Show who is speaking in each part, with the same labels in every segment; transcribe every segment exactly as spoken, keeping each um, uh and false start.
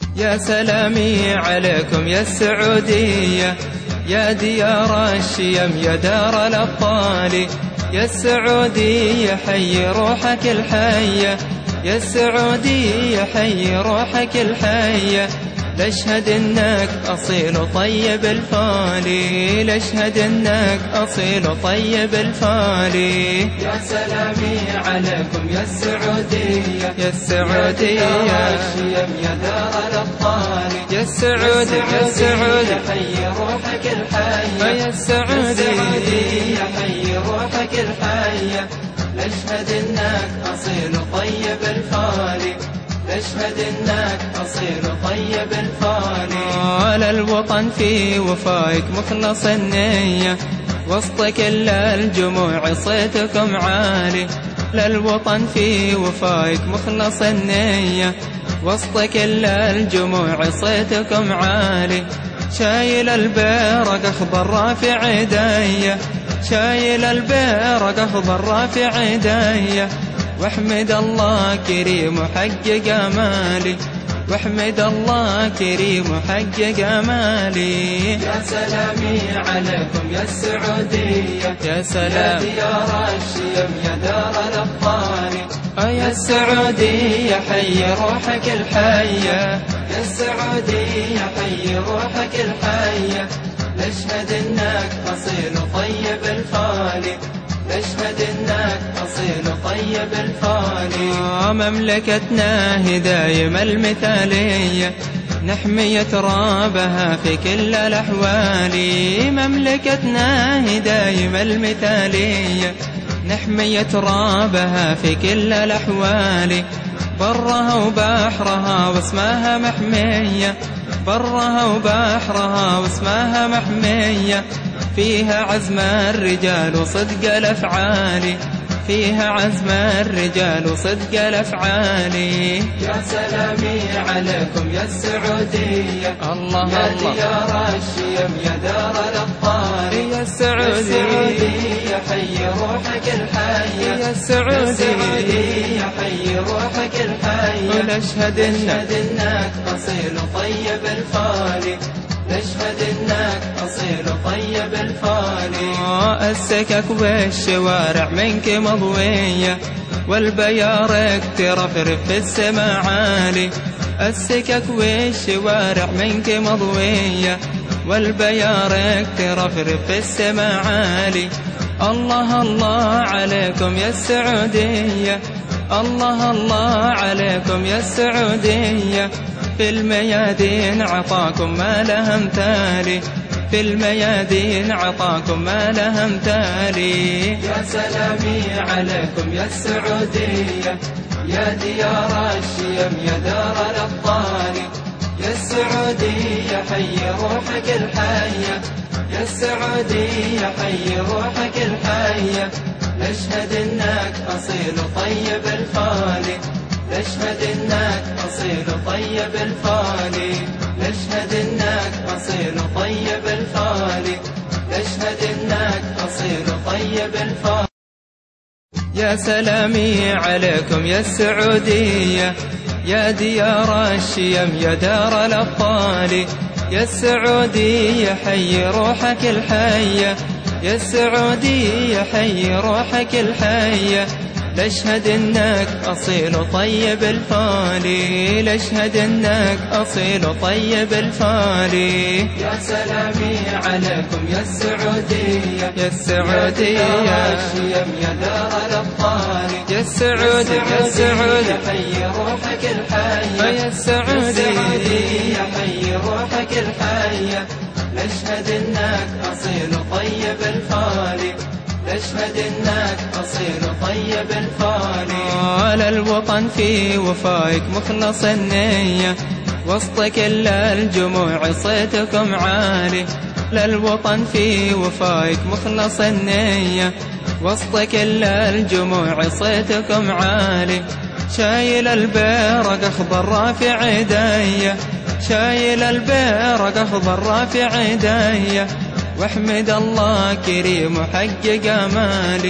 Speaker 1: يا سلامي عليكم يا السعودية، يا ديار الشيم يا دار الأبطال. يا السعودية حي روحك الحية، يا السعودية حي روحك الحية. لاشهد انك اصيل طيب الفالي، لاشهد انك اصيل طيب الفالي. يا سلامي عليكم يا السعودية، يا السعودية يا الشيم يا دار الأبطال. يا السعودية يا السعودية حي روحك الحية، يا السعودية حي روحك الحية. لاشهد انك اصيل طيب الفالي، اشهد انك اصيل طيب الفاني. على الوطن في وفايك مخلص النية، وسط كل الجموع صيتكم عالي. للوطن في وفايك مخلص النية، وسط كل الجموع صيتكم عالي. شايل البيرق اخضر رافع يديه، شايل البيرق اخضر رافع يديه. واحمد الله كريم وحقق امالي، واحمد الله كريم وحقق امالي. يا سلامي عليكم يا السعودية، يا سلام يا ديار الشيم يا دار الأبطال. يا السعودية حي روحك الحية، يا السعودية حي روحك الحية. نشهد انك اصيل طيب الفالي، نشهد انك اصيل طيب الفالي. مملكتنا هي دايم المثالية، نحمي ترابها في كل الأحوال. مملكتنا هي دايم المثالية، نحمي ترابها في كل الأحوال. برها وبحرها واسمها محمية، برها وبحرها واسمها محمية. فيها عزم الرجال وصدق الأفعال، فيها عزم الرجال وصدق الأفعال. يا سلامي عليكم يا السعودية، الله يا الله ديار الشيم يا دار الأبطال. يا السعودية حي روحك الحية، يا السعودية حي روحك الحية. ونشهد انك اصيل طيب الفالي، نشهد انك اصيل طيب الفالي. السكك والشوارع منك مضوية، والبيارق ترفرف في السما عالي. السكك والشوارع منك مضوية، والبيارق ترفرف في السما عالي. الله الله عليكم يا السعودية، الله الله عليكم يا السعودية. في الميادين عطاكم ما له امثال، في الميادين عطاكم ما له امثال. يا سلامي عليكم يا السعودية، يا ديار الشيم يا دار الأبطال. يا السعودية حي روحك الحية، يا السعودية حي روحك الحية. نشهد انك اصيل طيب الفالي، نشهد انك اصيل طيب الفالي. نشهد انك اصيل طيب الفالي، نشهد انك اصيل طيب الفالي. يا سلامي عليكم يا السعودية، يا ديار الشيم يا دار الأبطال. يا السعودية حي روحك الحية، يا السعودية حي روحك الحية. لاشهد انك اصيل طيب الفالي، لاشهد انك اصيل طيب الفالي. يا سلامي عليكم يا السعودية، يا السعودية يا الشيم يا دار الأبطال. يا السعودية يا السعودية حي روحك الحية، يا السعودية حي روحك الحية. نشهد انك اصيل طيب الفالي، نشهد انك اصيل طيب الفالي. على الوطن في وفايك مخلص النية، وسط كل الجموع صيتكم عالي. للوطن في وفايك مخلص النية، وسط كل الجموع صيتكم عالي. شايل البيرق اخضر رافع يديه، شايل البيرق اخضر رافع يديه. واحمد الله كريم وحقق امالي،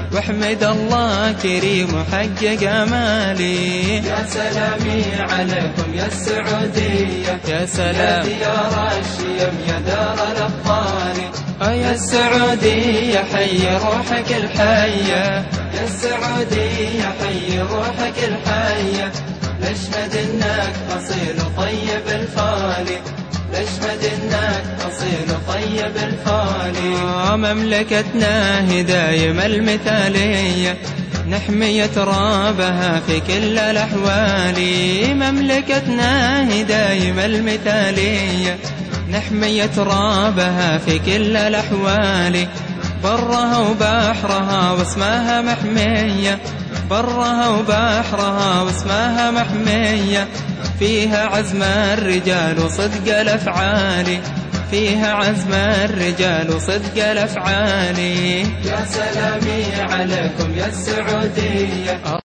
Speaker 1: واحمد الله كريم وحقق آمالي.
Speaker 2: يا سلامي عليكم يا السعودية،
Speaker 1: يا سلام،
Speaker 2: يا ديار الشيم يا دار الأبطال.
Speaker 1: يا السعودية حي روحك الحية،
Speaker 2: يا السعودية حي روحك الحية. نشهد انك اصيل طيب الفالي، نشهد انك اصيل طيب الفالي.
Speaker 1: مملكتنا هي دايم المثالية، نحمي ترابها في كل الأحوال. مملكتنا هي دايم المثالية، نحمي ترابها في كل الأحوال. برها وبحرها واسمها محمية، برها وبحرها واسمها محمية. فيها عزم الرجال وصدق الأفعال، فيها عزم الرجال وصدق الأفعال.
Speaker 2: يا سلامي عليكم يا السعودية.